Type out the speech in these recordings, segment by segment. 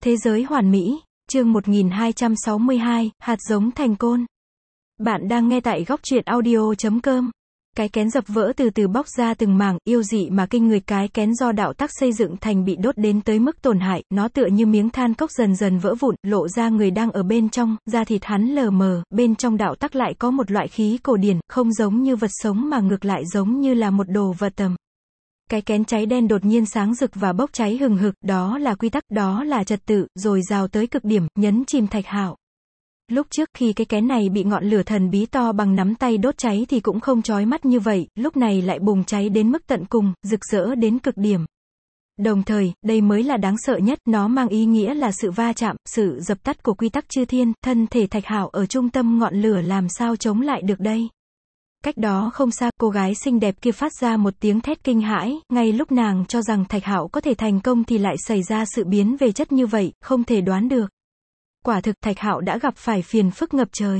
Thế giới hoàn mỹ, chương 1262, hạt giống thành côn. Bạn đang nghe tại góc truyện audio.com. Cái kén dập vỡ từ từ bóc ra từng mảng, yêu dị mà kinh người. Cái kén do đạo tắc xây dựng thành bị đốt đến tới mức tổn hại, nó tựa như miếng than cốc dần dần vỡ vụn, lộ ra người đang ở bên trong, da thịt hắn lờ mờ, bên trong đạo tắc lại có một loại khí cổ điển, không giống như vật sống mà ngược lại giống như là một đồ vật tầm. Cái kén cháy đen đột nhiên sáng rực và bốc cháy hừng hực, đó là quy tắc, đó là trật tự, rồi rào tới cực điểm, nhấn chìm Thạch Hạo. Lúc trước khi cái kén này bị ngọn lửa thần bí to bằng nắm tay đốt cháy thì cũng không chói mắt như vậy, lúc này lại bùng cháy đến mức tận cùng, rực rỡ đến cực điểm. Đồng thời, đây mới là đáng sợ nhất, nó mang ý nghĩa là sự va chạm, sự dập tắt của quy tắc chư thiên, thân thể Thạch Hạo ở trung tâm ngọn lửa làm sao chống lại được đây. Cách đó không xa, cô gái xinh đẹp kia phát ra một tiếng thét kinh hãi, ngay lúc nàng cho rằng Thạch Hạo có thể thành công thì lại xảy ra sự biến về chất như vậy, không thể đoán được. Quả thực Thạch Hạo đã gặp phải phiền phức ngập trời.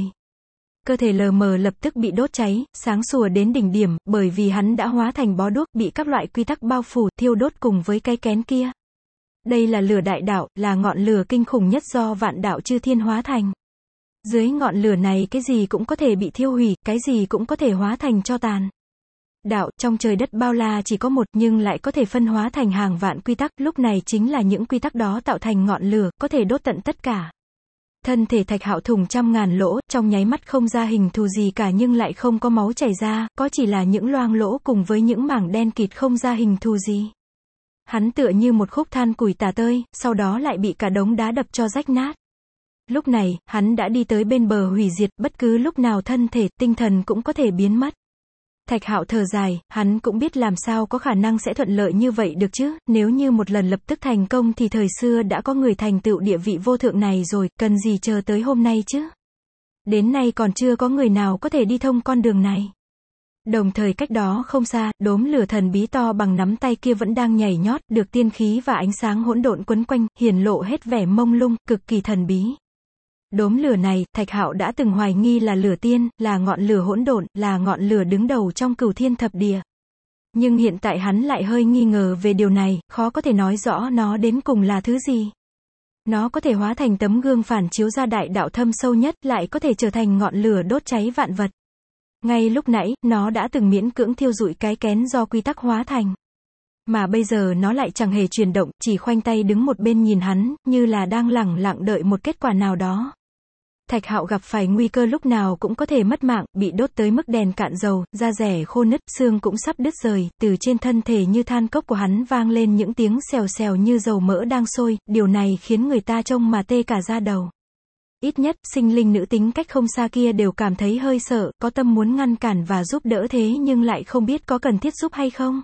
Cơ thể lờ mờ lập tức bị đốt cháy, sáng sủa đến đỉnh điểm, bởi vì hắn đã hóa thành bó đuốc, bị các loại quy tắc bao phủ, thiêu đốt cùng với cái kén kia. Đây là lửa đại đạo, là ngọn lửa kinh khủng nhất do vạn đạo chư thiên hóa thành. Dưới ngọn lửa này cái gì cũng có thể bị thiêu hủy, cái gì cũng có thể hóa thành tro tàn. Đạo, trong trời đất bao la chỉ có một, nhưng lại có thể phân hóa thành hàng vạn quy tắc, lúc này chính là những quy tắc đó tạo thành ngọn lửa, có thể đốt tận tất cả. Thân thể Thạch Hạo thủng trăm ngàn lỗ, trong nháy mắt không ra hình thù gì cả nhưng lại không có máu chảy ra, có chỉ là những loang lỗ cùng với những mảng đen kịt không ra hình thù gì. Hắn tựa như một khúc than củi tả tơi, sau đó lại bị cả đống đá đập cho rách nát. Lúc này, hắn đã đi tới bên bờ hủy diệt, bất cứ lúc nào thân thể, tinh thần cũng có thể biến mất. Thạch Hạo thở dài, hắn cũng biết làm sao có khả năng sẽ thuận lợi như vậy được chứ, nếu như một lần lập tức thành công thì thời xưa đã có người thành tựu địa vị vô thượng này rồi, cần gì chờ tới hôm nay chứ. Đến nay còn chưa có người nào có thể đi thông con đường này. Đồng thời cách đó không xa, đốm lửa thần bí to bằng nắm tay kia vẫn đang nhảy nhót, được tiên khí và ánh sáng hỗn độn quấn quanh, hiển lộ hết vẻ mông lung, cực kỳ thần bí. Đốm lửa này, Thạch Hạo đã từng hoài nghi là lửa tiên, là ngọn lửa hỗn độn, là ngọn lửa đứng đầu trong cửu thiên thập địa. Nhưng hiện tại hắn lại hơi nghi ngờ về điều này, khó có thể nói rõ nó đến cùng là thứ gì. Nó có thể hóa thành tấm gương phản chiếu ra đại đạo thâm sâu nhất, lại có thể trở thành ngọn lửa đốt cháy vạn vật. Ngay lúc nãy, nó đã từng miễn cưỡng thiêu rụi cái kén do quy tắc hóa thành. Mà bây giờ nó lại chẳng hề chuyển động, chỉ khoanh tay đứng một bên nhìn hắn, như là đang lẳng lặng đợi một kết quả nào đó. Thạch Hạo gặp phải nguy cơ lúc nào cũng có thể mất mạng, bị đốt tới mức đèn cạn dầu, da rẻ khô nứt, xương cũng sắp đứt rời, từ trên thân thể như than cốc của hắn vang lên những tiếng xèo xèo như dầu mỡ đang sôi, điều này khiến người ta trông mà tê cả da đầu. Ít nhất, sinh linh nữ tính cách không xa kia đều cảm thấy hơi sợ, có tâm muốn ngăn cản và giúp đỡ thế nhưng lại không biết có cần thiết giúp hay không.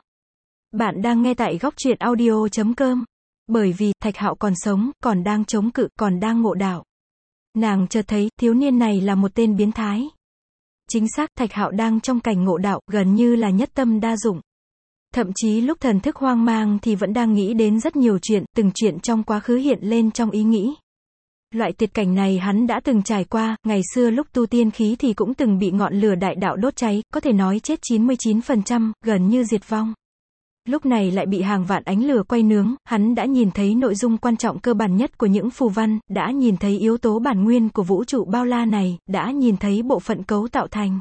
Bạn đang nghe tại góc truyện audio.com. Bởi vì, Thạch Hạo còn sống, còn đang chống cự, còn đang ngộ đạo. Nàng chợt thấy, thiếu niên này là một tên biến thái. Chính xác, Thạch Hạo đang trong cảnh ngộ đạo, gần như là nhất tâm đa dụng. Thậm chí lúc thần thức hoang mang thì vẫn đang nghĩ đến rất nhiều chuyện, từng chuyện trong quá khứ hiện lên trong ý nghĩ. Loại tuyệt cảnh này hắn đã từng trải qua, ngày xưa lúc tu tiên khí thì cũng từng bị ngọn lửa đại đạo đốt cháy, có thể nói chết 99%, gần như diệt vong. Lúc này lại bị hàng vạn ánh lửa quay nướng, hắn đã nhìn thấy nội dung quan trọng cơ bản nhất của những phù văn, đã nhìn thấy yếu tố bản nguyên của vũ trụ bao la này, đã nhìn thấy bộ phận cấu tạo thành.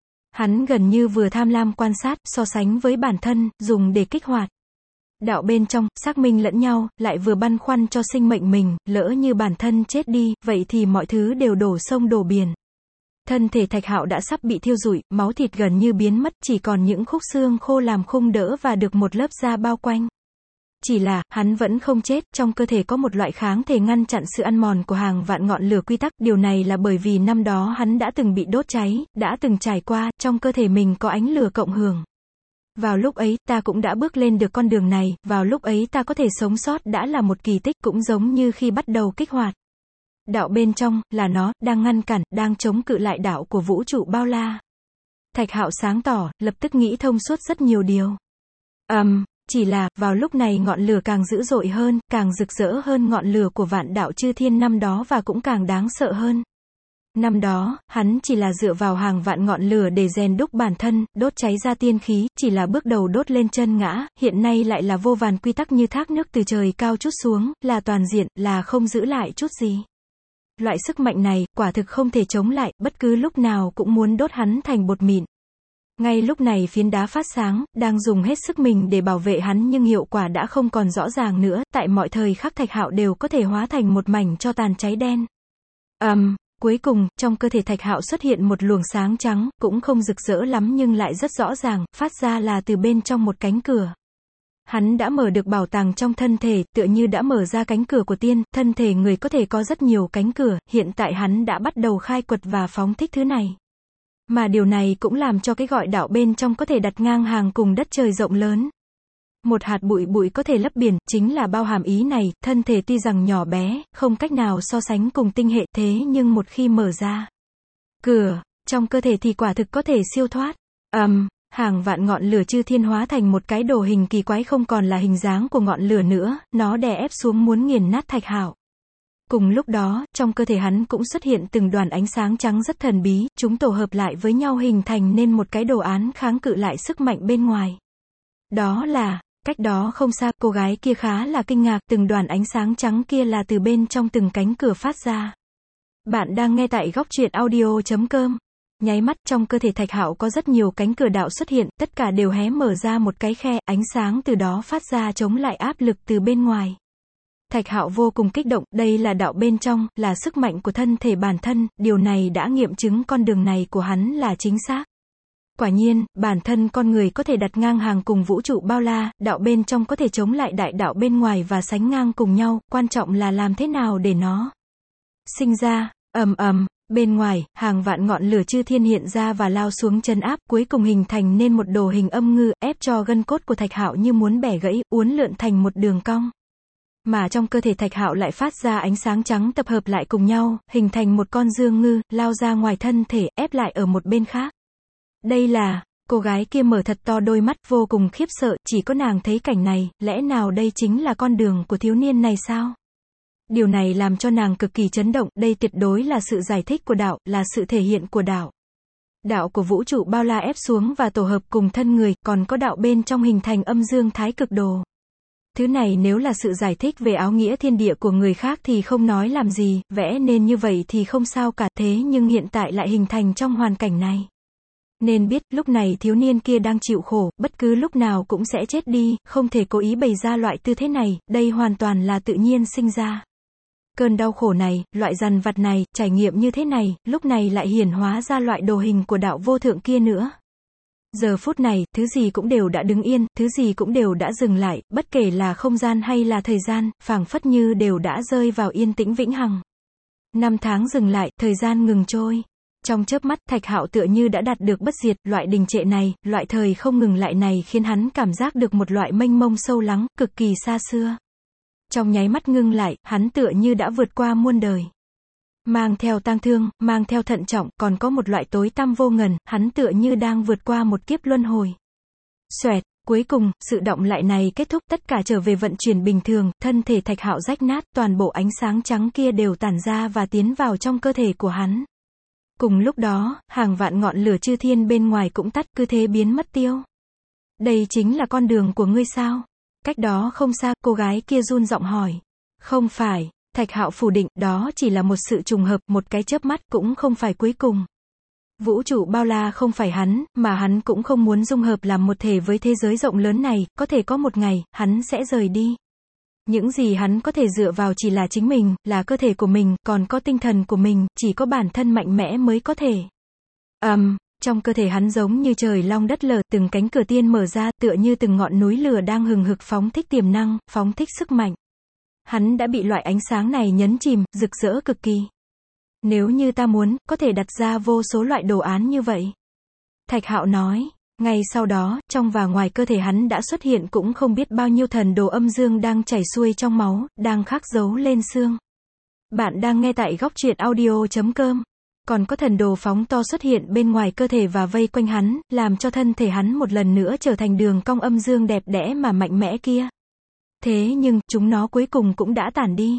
Hắn gần như vừa tham lam quan sát, so sánh với bản thân, dùng để kích hoạt đạo bên trong, xác minh lẫn nhau, lại vừa băn khoăn cho sinh mệnh mình, lỡ như bản thân chết đi, vậy thì mọi thứ đều đổ sông đổ biển. Thân thể Thạch Hạo đã sắp bị thiêu rụi, máu thịt gần như biến mất, chỉ còn những khúc xương khô làm khung đỡ và được một lớp da bao quanh. Chỉ là, hắn vẫn không chết, trong cơ thể có một loại kháng thể ngăn chặn sự ăn mòn của hàng vạn ngọn lửa quy tắc, điều này là bởi vì năm đó hắn đã từng bị đốt cháy, đã từng trải qua, trong cơ thể mình có ánh lửa cộng hưởng. Vào lúc ấy, ta cũng đã bước lên được con đường này, vào lúc ấy ta có thể sống sót đã là một kỳ tích, cũng giống như khi bắt đầu kích hoạt. Đạo bên trong, là nó, đang ngăn cản, đang chống cự lại đạo của vũ trụ bao la. Thạch Hạo sáng tỏ, lập tức nghĩ thông suốt rất nhiều điều. Chỉ là, vào lúc này ngọn lửa càng dữ dội hơn, càng rực rỡ hơn ngọn lửa của vạn đạo chư thiên năm đó và cũng càng đáng sợ hơn. Năm đó, hắn chỉ là dựa vào hàng vạn ngọn lửa để rèn đúc bản thân, đốt cháy ra tiên khí, chỉ là bước đầu đốt lên chân ngã, hiện nay lại là vô vàn quy tắc như thác nước từ trời cao trút xuống, là toàn diện, là không giữ lại chút gì. Loại sức mạnh này, quả thực không thể chống lại, bất cứ lúc nào cũng muốn đốt hắn thành bột mịn. Ngay lúc này phiến đá phát sáng, đang dùng hết sức mình để bảo vệ hắn nhưng hiệu quả đã không còn rõ ràng nữa, tại mọi thời khắc Thạch Hạo đều có thể hóa thành một mảnh tro tàn cháy đen. Cuối cùng, trong cơ thể Thạch Hạo xuất hiện một luồng sáng trắng, cũng không rực rỡ lắm nhưng lại rất rõ ràng, phát ra là từ bên trong một cánh cửa. Hắn đã mở được bảo tàng trong thân thể, tựa như đã mở ra cánh cửa của tiên, thân thể người có thể có rất nhiều cánh cửa, hiện tại hắn đã bắt đầu khai quật và phóng thích thứ này. Mà điều này cũng làm cho cái gọi đạo bên trong có thể đặt ngang hàng cùng đất trời rộng lớn. Một hạt bụi bụi có thể lấp biển, chính là bao hàm ý này, thân thể tuy rằng nhỏ bé, không cách nào so sánh cùng tinh hệ, thế nhưng một khi mở ra cửa, trong cơ thể thì quả thực có thể siêu thoát. Hàng vạn ngọn lửa chư thiên hóa thành một cái đồ hình kỳ quái không còn là hình dáng của ngọn lửa nữa, nó đè ép xuống muốn nghiền nát Thạch Hạo. Cùng lúc đó, trong cơ thể hắn cũng xuất hiện từng đoàn ánh sáng trắng rất thần bí, chúng tổ hợp lại với nhau hình thành nên một cái đồ án kháng cự lại sức mạnh bên ngoài. Đó là, cách đó không xa, cô gái kia khá là kinh ngạc, từng đoàn ánh sáng trắng kia là từ bên trong từng cánh cửa phát ra. Bạn đang nghe tại góc truyện audio.com. Nháy mắt, trong cơ thể Thạch Hạo có rất nhiều cánh cửa đạo xuất hiện, tất cả đều hé mở ra một cái khe, ánh sáng từ đó phát ra chống lại áp lực từ bên ngoài. Thạch Hạo vô cùng kích động, đây là đạo bên trong, là sức mạnh của thân thể bản thân, điều này đã nghiệm chứng con đường này của hắn là chính xác. Quả nhiên, bản thân con người có thể đặt ngang hàng cùng vũ trụ bao la, đạo bên trong có thể chống lại đại đạo bên ngoài và sánh ngang cùng nhau, quan trọng là làm thế nào để nó sinh ra. Bên ngoài, hàng vạn ngọn lửa chư thiên hiện ra và lao xuống chân áp, cuối cùng hình thành nên một đồ hình âm ngư, ép cho gân cốt của Thạch Hạo như muốn bẻ gãy, uốn lượn thành một đường cong. Mà trong cơ thể Thạch Hạo lại phát ra ánh sáng trắng tập hợp lại cùng nhau, hình thành một con dương ngư, lao ra ngoài thân thể, ép lại ở một bên khác. Đây là, cô gái kia mở thật to đôi mắt, vô cùng khiếp sợ, chỉ có nàng thấy cảnh này, lẽ nào đây chính là con đường của thiếu niên này sao? Điều này làm cho nàng cực kỳ chấn động, đây tuyệt đối là sự giải thích của đạo, là sự thể hiện của đạo. Đạo của vũ trụ bao la ép xuống và tổ hợp cùng thân người, còn có đạo bên trong hình thành âm dương thái cực đồ. Thứ này nếu là sự giải thích về áo nghĩa thiên địa của người khác thì không nói làm gì, vẽ nên như vậy thì không sao cả, thế nhưng hiện tại lại hình thành trong hoàn cảnh này. Nên biết, lúc này thiếu niên kia đang chịu khổ, bất cứ lúc nào cũng sẽ chết đi, không thể cố ý bày ra loại tư thế này, đây hoàn toàn là tự nhiên sinh ra. Cơn đau khổ này, loại dằn vặt này, trải nghiệm như thế này, lúc này lại hiển hóa ra loại đồ hình của đạo vô thượng kia nữa. Giờ phút này, thứ gì cũng đều đã đứng yên, thứ gì cũng đều đã dừng lại, bất kể là không gian hay là thời gian, phảng phất như đều đã rơi vào yên tĩnh vĩnh hằng. 5 tháng dừng lại, thời gian ngừng trôi. Trong chớp mắt, Thạch Hạo tựa như đã đạt được bất diệt, loại đình trệ này, loại thời không ngừng lại này khiến hắn cảm giác được một loại mênh mông sâu lắng, cực kỳ xa xưa. Trong nháy mắt ngưng lại, hắn tựa như đã vượt qua muôn đời. Mang theo tang thương, mang theo thận trọng, còn có một loại tối tăm vô ngần, hắn tựa như đang vượt qua một kiếp luân hồi. Xoẹt, cuối cùng, sự động lại này kết thúc, tất cả trở về vận chuyển bình thường, thân thể Thạch Hạo rách nát, toàn bộ ánh sáng trắng kia đều tản ra và tiến vào trong cơ thể của hắn. Cùng lúc đó, hàng vạn ngọn lửa chư thiên bên ngoài cũng tắt, cứ thế biến mất tiêu. Đây chính là con đường của ngươi sao? Cách đó không xa, cô gái kia run giọng hỏi. Không phải, Thạch Hạo phủ định, đó chỉ là một sự trùng hợp, một cái chớp mắt, cũng không phải cuối cùng. Vũ trụ bao la không phải hắn, mà hắn cũng không muốn dung hợp làm một thể với thế giới rộng lớn này, có thể có một ngày, hắn sẽ rời đi. Những gì hắn có thể dựa vào chỉ là chính mình, là cơ thể của mình, còn có tinh thần của mình, chỉ có bản thân mạnh mẽ mới có thể. Trong cơ thể hắn giống như trời long đất lở, từng cánh cửa tiên mở ra, tựa như từng ngọn núi lửa đang hừng hực phóng thích tiềm năng, phóng thích sức mạnh. Hắn đã bị loại ánh sáng này nhấn chìm, rực rỡ cực kỳ. Nếu như ta muốn, có thể đặt ra vô số loại đồ án như vậy. Thạch Hạo nói. Ngay sau đó, trong và ngoài cơ thể hắn đã xuất hiện cũng không biết bao nhiêu thần đồ âm dương đang chảy xuôi trong máu, đang khắc dấu lên xương. Bạn đang nghe tại góc truyện audio.com. Còn có thần đồ phóng to xuất hiện bên ngoài cơ thể và vây quanh hắn, làm cho thân thể hắn một lần nữa trở thành đường cong âm dương đẹp đẽ mà mạnh mẽ kia. Thế nhưng, chúng nó cuối cùng cũng đã tản đi.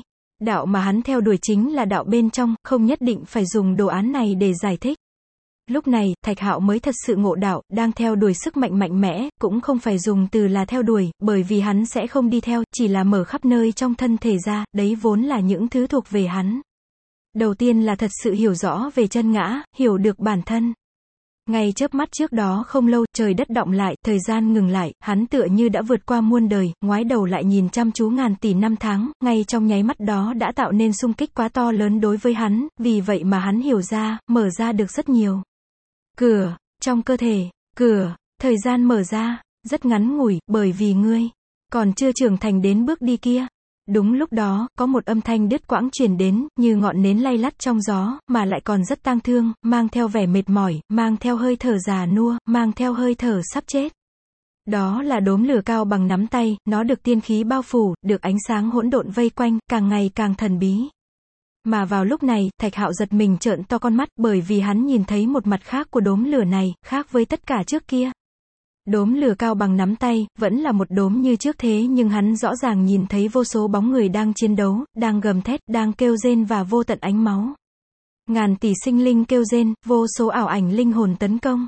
Đạo mà hắn theo đuổi chính là đạo bên trong, không nhất định phải dùng đồ án này để giải thích. Lúc này, Thạch Hạo mới thật sự ngộ đạo, đang theo đuổi sức mạnh mạnh mẽ, cũng không phải dùng từ là theo đuổi, bởi vì hắn sẽ không đi theo, chỉ là mở khắp nơi trong thân thể ra, đấy vốn là những thứ thuộc về hắn. Đầu tiên là thật sự hiểu rõ về chân ngã, hiểu được bản thân. Ngay chớp mắt trước đó không lâu, trời đất động lại, thời gian ngừng lại, hắn tựa như đã vượt qua muôn đời, ngoái đầu lại nhìn chăm chú ngàn tỷ năm tháng, ngay trong nháy mắt đó đã tạo nên xung kích quá to lớn đối với hắn, vì vậy mà hắn hiểu ra, mở ra được rất nhiều cửa, trong cơ thể, cửa, thời gian mở ra, rất ngắn ngủi, bởi vì ngươi còn chưa trưởng thành đến bước đi kia. Đúng lúc đó, có một âm thanh đứt quãng truyền đến, như ngọn nến lay lắt trong gió, mà lại còn rất tang thương, mang theo vẻ mệt mỏi, mang theo hơi thở già nua, mang theo hơi thở sắp chết. Đó là đốm lửa cao bằng nắm tay, nó được tiên khí bao phủ, được ánh sáng hỗn độn vây quanh, càng ngày càng thần bí. Mà vào lúc này, Thạch Hạo giật mình trợn to con mắt, bởi vì hắn nhìn thấy một mặt khác của đốm lửa này, khác với tất cả trước kia. Đốm lửa cao bằng nắm tay, vẫn là một đốm như trước thế nhưng hắn rõ ràng nhìn thấy vô số bóng người đang chiến đấu, đang gầm thét, đang kêu rên và vô tận ánh máu. Ngàn tỷ sinh linh kêu rên, vô số ảo ảnh linh hồn tấn công.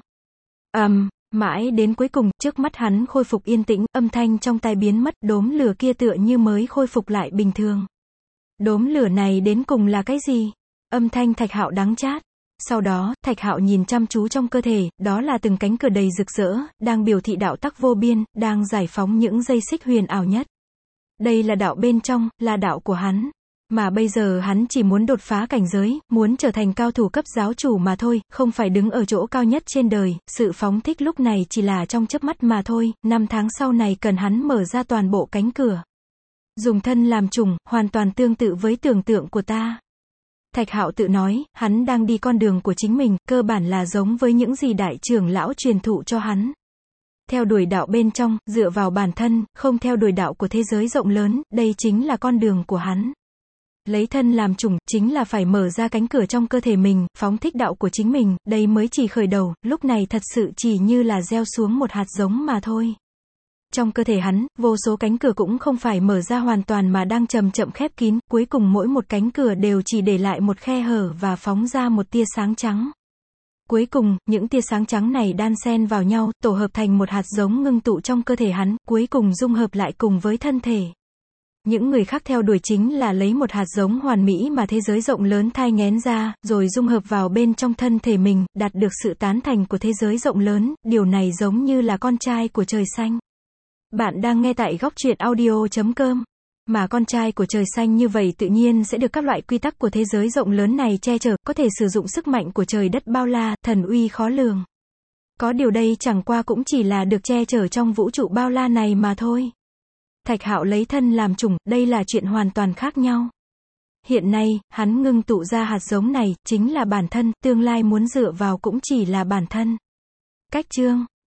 Mãi đến cuối cùng, trước mắt hắn khôi phục yên tĩnh, âm thanh trong tai biến mất, đốm lửa kia tựa như mới khôi phục lại bình thường. Đốm lửa này đến cùng là cái gì? Âm thanh Thạch Hạo đắng chát. Sau đó, Thạch Hạo nhìn chăm chú trong cơ thể, đó là từng cánh cửa đầy rực rỡ, đang biểu thị đạo tắc vô biên, đang giải phóng những dây xích huyền ảo nhất. Đây là đạo bên trong, là đạo của hắn. Mà bây giờ hắn chỉ muốn đột phá cảnh giới, muốn trở thành cao thủ cấp giáo chủ mà thôi, không phải đứng ở chỗ cao nhất trên đời, sự phóng thích lúc này chỉ là trong chớp mắt mà thôi, 5 tháng sau này cần hắn mở ra toàn bộ cánh cửa. Dùng thân làm chủng, hoàn toàn tương tự với tưởng tượng của ta. Thạch Hạo tự nói, hắn đang đi con đường của chính mình, cơ bản là giống với những gì đại trưởng lão truyền thụ cho hắn. Theo đuổi đạo bên trong, dựa vào bản thân, không theo đuổi đạo của thế giới rộng lớn, đây chính là con đường của hắn. Lấy thân làm chủng, chính là phải mở ra cánh cửa trong cơ thể mình, phóng thích đạo của chính mình, đây mới chỉ khởi đầu, lúc này thật sự chỉ như là gieo xuống một hạt giống mà thôi. Trong cơ thể hắn, vô số cánh cửa cũng không phải mở ra hoàn toàn mà đang chậm chậm khép kín, cuối cùng mỗi một cánh cửa đều chỉ để lại một khe hở và phóng ra một tia sáng trắng. Cuối cùng, những tia sáng trắng này đan xen vào nhau, tổ hợp thành một hạt giống ngưng tụ trong cơ thể hắn, cuối cùng dung hợp lại cùng với thân thể. Những người khác theo đuổi chính là lấy một hạt giống hoàn mỹ mà thế giới rộng lớn thai nghén ra, rồi dung hợp vào bên trong thân thể mình, đạt được sự tán thành của thế giới rộng lớn, điều này giống như là con trai của trời xanh. Bạn đang nghe tại Góc Truyện Audio.com. Mà con trai của trời xanh như vậy tự nhiên sẽ được các loại quy tắc của thế giới rộng lớn này che chở, có thể sử dụng sức mạnh của trời đất bao la, thần uy khó lường. Có điều đây chẳng qua cũng chỉ là được che chở trong vũ trụ bao la này mà thôi. Thạch Hạo lấy thân làm chủng, đây là chuyện hoàn toàn khác nhau. Hiện nay, hắn ngưng tụ ra hạt giống này, chính là bản thân, tương lai muốn dựa vào cũng chỉ là bản thân. Cách chương